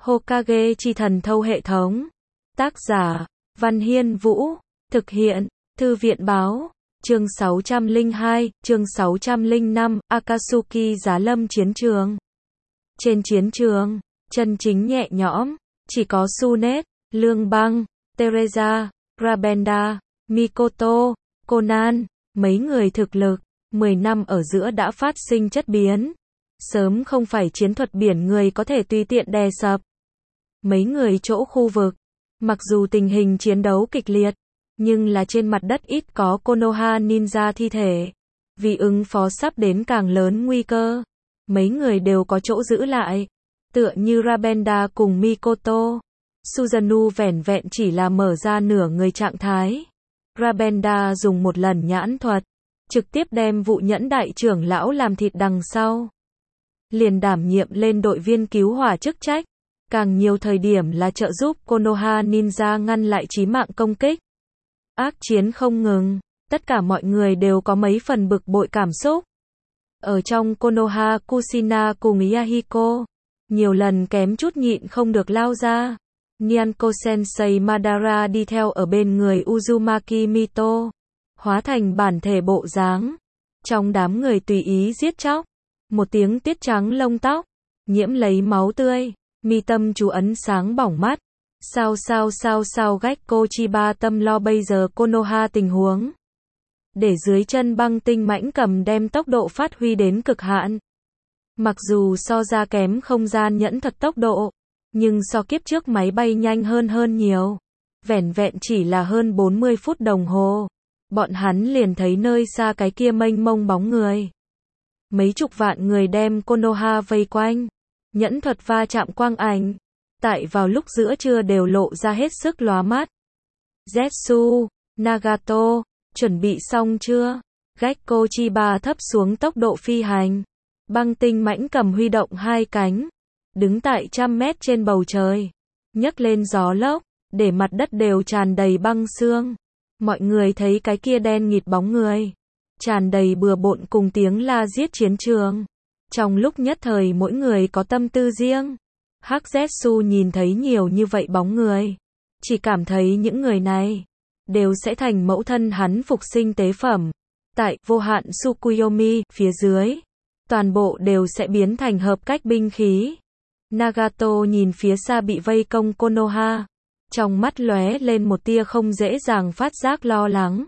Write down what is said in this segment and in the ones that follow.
Hokage chi thần thâu hệ thống. Tác giả, Văn Hiên Vũ. Thực hiện, Thư viện Báo. Chương 602, chương 605, Akatsuki Giá Lâm chiến trường. Trên chiến trường, chân chính nhẹ nhõm, chỉ có Tsunade, Lương Băng, Teresa, Rabenda, Mikoto, Conan, mấy người thực lực, 10 năm ở giữa đã phát sinh chất biến. Sớm không phải chiến thuật biển người có thể tùy tiện đè sập. Mấy người chỗ khu vực, mặc dù tình hình chiến đấu kịch liệt, nhưng là trên mặt đất ít có Konoha ninja thi thể. Vì ứng phó sắp đến càng lớn nguy cơ, mấy người đều có chỗ giữ lại. Tựa như Rabenda cùng Mikoto. Susanoo vẻn vẹn chỉ là mở ra nửa người trạng thái. Rabenda dùng một lần nhãn thuật, trực tiếp đem vụ nhẫn đại trưởng lão làm thịt đằng sau. Liền đảm nhiệm lên đội viên cứu hỏa chức trách. Càng nhiều thời điểm là trợ giúp Konoha ninja ngăn lại chí mạng công kích. Ác chiến không ngừng, tất cả mọi người đều có mấy phần bực bội cảm xúc. Ở trong Konoha Kushina cùng Yahiko, nhiều lần kém chút nhịn không được lao ra. Nyanko Sensei Madara đi theo ở bên người Uzumaki Mito, hóa thành bản thể bộ dáng. Trong đám người tùy ý giết chóc, một tiếng tuyết trắng lông tóc, nhiễm lấy máu tươi, mi tâm chú ấn sáng bỏng mắt. Sao Gekko Chiba tâm lo bây giờ Konoha tình huống. Để dưới chân băng tinh mãnh cầm đem tốc độ phát huy đến cực hạn. Mặc dù so ra kém không gian nhẫn thật tốc độ, nhưng so kiếp trước máy bay nhanh hơn nhiều. Vẻn vẹn chỉ là hơn 40 phút đồng hồ, bọn hắn liền thấy nơi xa cái kia mênh mông bóng người. Mấy chục vạn người đem Konoha vây quanh, nhẫn thuật va chạm quang ảnh, tại vào lúc giữa trưa đều lộ ra hết sức lóa mắt. Zetsu, Nagato, chuẩn bị xong chưa? Gekko Chiba thấp xuống tốc độ phi hành. Băng tinh mãnh cầm huy động hai cánh, đứng tại 100 mét trên bầu trời, nhấc lên gió lốc, để mặt đất đều tràn đầy băng sương. Mọi người thấy cái kia đen nghịt bóng người, tràn đầy bừa bộn cùng tiếng la giết chiến trường. Trong lúc nhất thời mỗi người có tâm tư riêng. Hắc Zetsu nhìn thấy nhiều như vậy bóng người, chỉ cảm thấy những người này đều sẽ thành mẫu thân hắn phục sinh tế phẩm. Tại vô hạn Tsukuyomi phía dưới, toàn bộ đều sẽ biến thành hợp cách binh khí. Nagato nhìn phía xa bị vây công Konoha, trong mắt lóe lên một tia không dễ dàng phát giác lo lắng.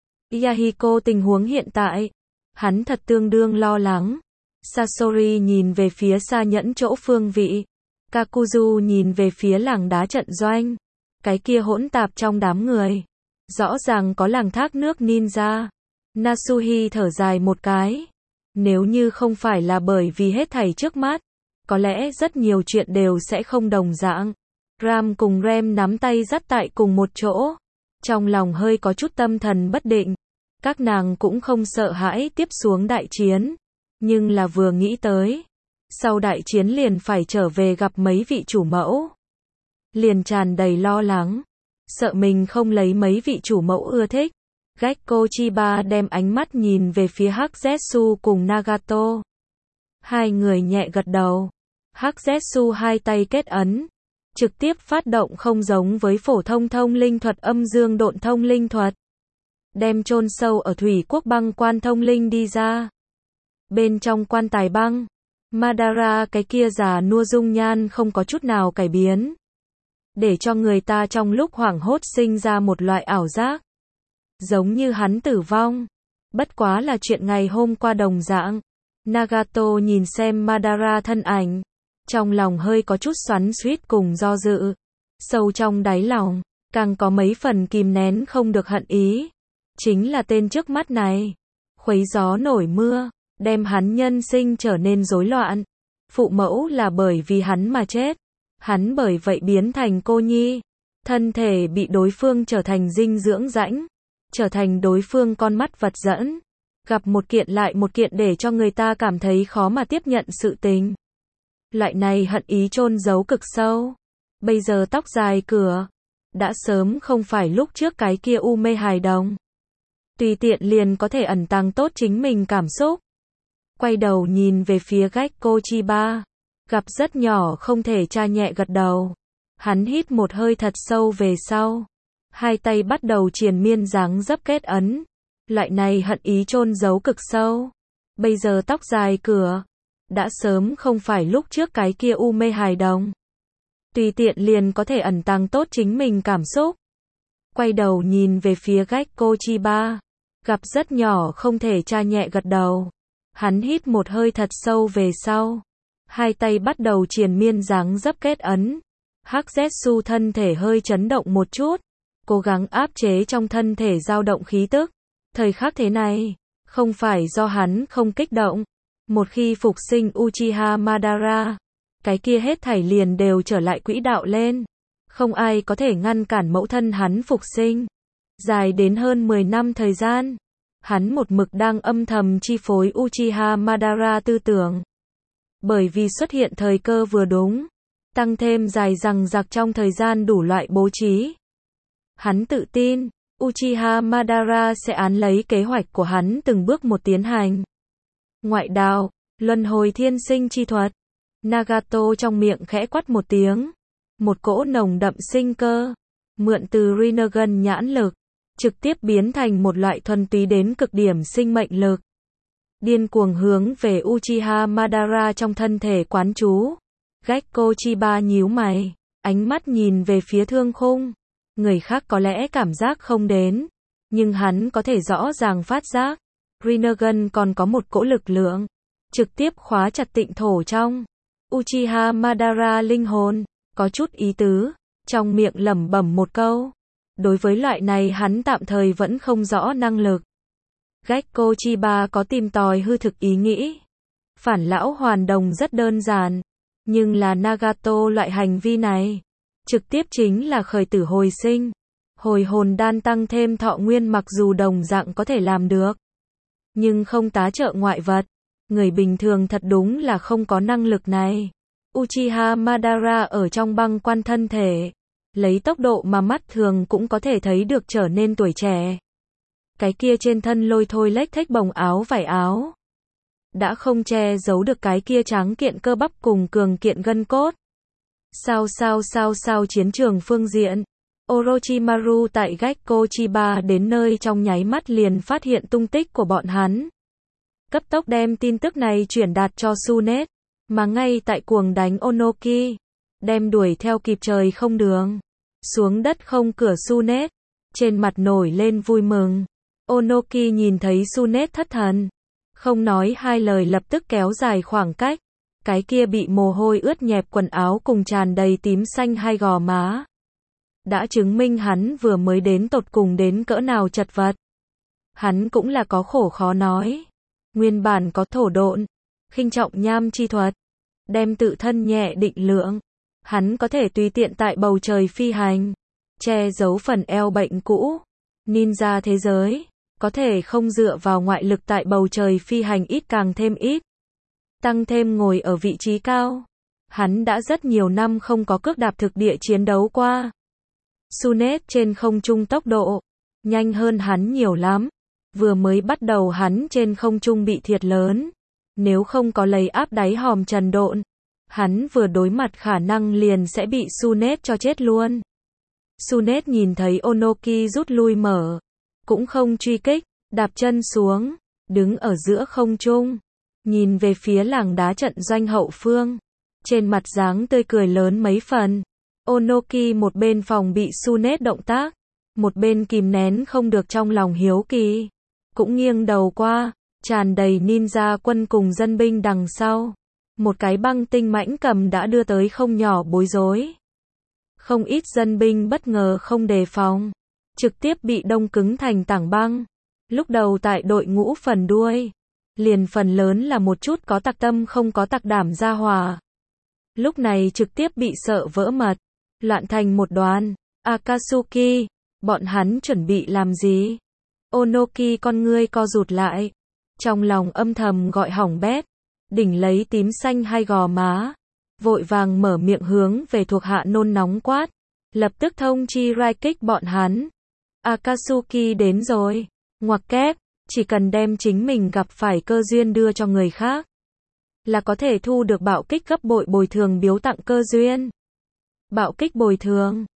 Yahiko tình huống hiện tại, hắn thật tương đương lo lắng. Sasori nhìn về phía xa nhẫn chỗ phương vị. Kakuzu nhìn về phía làng đá trận doanh. Cái kia hỗn tạp trong đám người, rõ ràng có làng thác nước ninja. Nasuhi thở dài một cái. Nếu như không phải là bởi vì hết thảy trước mắt, có lẽ rất nhiều chuyện đều sẽ không đồng dạng. Ram cùng Rem nắm tay dắt tại cùng một chỗ, trong lòng hơi có chút tâm thần bất định. Các nàng cũng không sợ hãi tiếp xuống đại chiến, nhưng là vừa nghĩ tới, sau đại chiến liền phải trở về gặp mấy vị chủ mẫu, liền tràn đầy lo lắng, sợ mình không lấy mấy vị chủ mẫu ưa thích. Gekko Chiba đem ánh mắt nhìn về phía Hắc Zetsu cùng Nagato. Hai người nhẹ gật đầu. Hắc Zetsu hai tay kết ấn, trực tiếp phát động không giống với phổ thông thông linh thuật âm dương độn thông linh thuật. Đem chôn sâu ở thủy quốc băng quan thông linh đi ra. Bên trong quan tài băng, Madara cái kia già nua dung nhan không có chút nào cải biến, để cho người ta trong lúc hoảng hốt sinh ra một loại ảo giác, giống như hắn tử vong. Bất quá là chuyện ngày hôm qua đồng dạng. Nagato nhìn xem Madara thân ảnh, trong lòng hơi có chút xoắn xuýt cùng do dự. Sâu trong đáy lòng, càng có mấy phần kìm nén không được hận ý. Chính là tên trước mắt này, khuấy gió nổi mưa, đem hắn nhân sinh trở nên rối loạn. Phụ mẫu là bởi vì hắn mà chết, hắn bởi vậy biến thành cô nhi, thân thể bị đối phương trở thành dinh dưỡng rãnh, trở thành đối phương con mắt vật dẫn, gặp một kiện lại một kiện để cho người ta cảm thấy khó mà tiếp nhận sự tình. Loại này hận ý chôn giấu cực sâu, bây giờ tóc dài cửa, đã sớm không phải lúc trước cái kia u mê hài đồng. Tùy tiện liền có thể ẩn tàng tốt chính mình cảm xúc. Quay đầu nhìn về phía Gekko Chiba, Gặp rất nhỏ không thể tra nhẹ gật đầu. Hắn hít một hơi thật sâu về sau. Hai tay bắt đầu triền miên dáng dấp kết ấn. Loại này hận ý chôn giấu cực sâu. Bây giờ tóc dài cửa. Đã sớm không phải lúc trước cái kia u mê hài đồng. Tùy tiện liền có thể ẩn tàng tốt chính mình cảm xúc. Quay đầu nhìn về phía Gekko Chiba. Gặp rất nhỏ không thể tra nhẹ gật đầu. Hắn hít một hơi thật sâu về sau. Hai tay bắt đầu triền miên dáng dấp kết ấn. Hắc Zetsu thân thể hơi chấn động một chút. Cố gắng áp chế trong thân thể dao động khí tức. Thời khắc thế này, không phải do hắn không kích động. Một khi phục sinh Uchiha Madara, cái kia hết thảy liền đều trở lại quỹ đạo lên. Không ai có thể ngăn cản mẫu thân hắn phục sinh. Dài đến hơn 10 năm thời gian, hắn một mực đang âm thầm chi phối Uchiha Madara tư tưởng. Bởi vì xuất hiện thời cơ vừa đúng, tăng thêm dài dằng dặc trong thời gian đủ loại bố trí. Hắn tự tin, Uchiha Madara sẽ án lấy kế hoạch của hắn từng bước một tiến hành. Ngoại đạo, luân hồi thiên sinh chi thuật. Nagato trong miệng khẽ quát một tiếng. Một cỗ nồng đậm sinh cơ, mượn từ Rinnegan nhãn lực, trực tiếp biến thành một loại thuần túy đến cực điểm sinh mệnh lực. Điên cuồng hướng về Uchiha Madara trong thân thể quán chú. Gekko Chiba nhíu mày, ánh mắt nhìn về phía thương khung. Người khác có lẽ cảm giác không đến, nhưng hắn có thể rõ ràng phát giác. Rinnegan còn có một cỗ lực lượng, trực tiếp khóa chặt tịnh thổ trong Uchiha Madara linh hồn, có chút ý tứ, trong miệng lẩm bẩm một câu. Đối với loại này hắn tạm thời vẫn không rõ năng lực. Gekko Chiba có tìm tòi hư thực ý nghĩ. Phản lão hoàn đồng rất đơn giản, nhưng là Nagato loại hành vi này, trực tiếp chính là khởi tử hồi sinh. Hồi hồn đan tăng thêm thọ nguyên mặc dù đồng dạng có thể làm được, nhưng không tá trợ ngoại vật. Người bình thường thật đúng là không có năng lực này. Uchiha Madara ở trong băng quan thân thể, lấy tốc độ mà mắt thường cũng có thể thấy được trở nên tuổi trẻ. Cái kia trên thân lôi thôi lếch thếch bồng áo vải áo, đã không che giấu được cái kia tráng kiện cơ bắp cùng cường kiện gân cốt. Sao chiến trường phương diện, Orochimaru tại Gekko Chiba đến nơi trong nháy mắt liền phát hiện tung tích của bọn hắn. Cấp tốc đem tin tức này chuyển đạt cho Tsunade, mà ngay tại cuồng đánh Onoki, đem đuổi theo kịp trời không đường, xuống đất không cửa Tsunade, trên mặt nổi lên vui mừng. Onoki nhìn thấy Tsunade thất thần, không nói hai lời lập tức kéo dài khoảng cách, cái kia bị mồ hôi ướt nhẹp quần áo cùng tràn đầy tím xanh hai gò má. Đã chứng minh hắn vừa mới đến tột cùng đến cỡ nào chật vật. Hắn cũng là có khổ khó nói. Nguyên bản có thổ độn, khinh trọng nham chi thuật, đem tự thân nhẹ định lượng. Hắn có thể tùy tiện tại bầu trời phi hành, che giấu phần eo bệnh cũ. Ninja thế giới, có thể không dựa vào ngoại lực tại bầu trời phi hành ít càng thêm ít. Tăng thêm ngồi ở vị trí cao. Hắn đã rất nhiều năm không có cước đạp thực địa chiến đấu qua. Tsunade trên không trung tốc độ, nhanh hơn hắn nhiều lắm. Vừa mới bắt đầu hắn trên không trung bị thiệt lớn. Nếu không có lấy áp đáy hòm trần độn, hắn vừa đối mặt khả năng liền sẽ bị Tsunade cho chết luôn. Tsunade nhìn thấy Onoki rút lui mở, cũng không truy kích, đạp chân xuống, đứng ở giữa không trung, nhìn về phía làng đá trận doanh hậu phương, trên mặt dáng tươi cười lớn mấy phần. Onoki một bên phòng bị Tsunade động tác, một bên kìm nén không được trong lòng hiếu kỳ, cũng nghiêng đầu qua, tràn đầy ninja quân cùng dân binh đằng sau. Một cái băng tinh mãnh cầm đã đưa tới không nhỏ bối rối. Không ít dân binh bất ngờ không đề phòng, trực tiếp bị đông cứng thành tảng băng. Lúc đầu tại đội ngũ phần đuôi, liền phần lớn là một chút có tặc tâm không có tặc đảm gia hỏa. Lúc này trực tiếp bị sợ vỡ mật, loạn thành một đoàn. Akatsuki, bọn hắn chuẩn bị làm gì? Onoki con ngươi co rụt lại, trong lòng âm thầm gọi hỏng bét, đỉnh lấy tím xanh hai gò má, vội vàng mở miệng hướng về thuộc hạ nôn nóng quát, lập tức thông chi rai kích bọn hắn. Akatsuki đến rồi, ngoặc kép, chỉ cần đem chính mình gặp phải cơ duyên đưa cho người khác, là có thể thu được bạo kích gấp bội bồi thường biếu tặng cơ duyên. Bạo kích bồi thường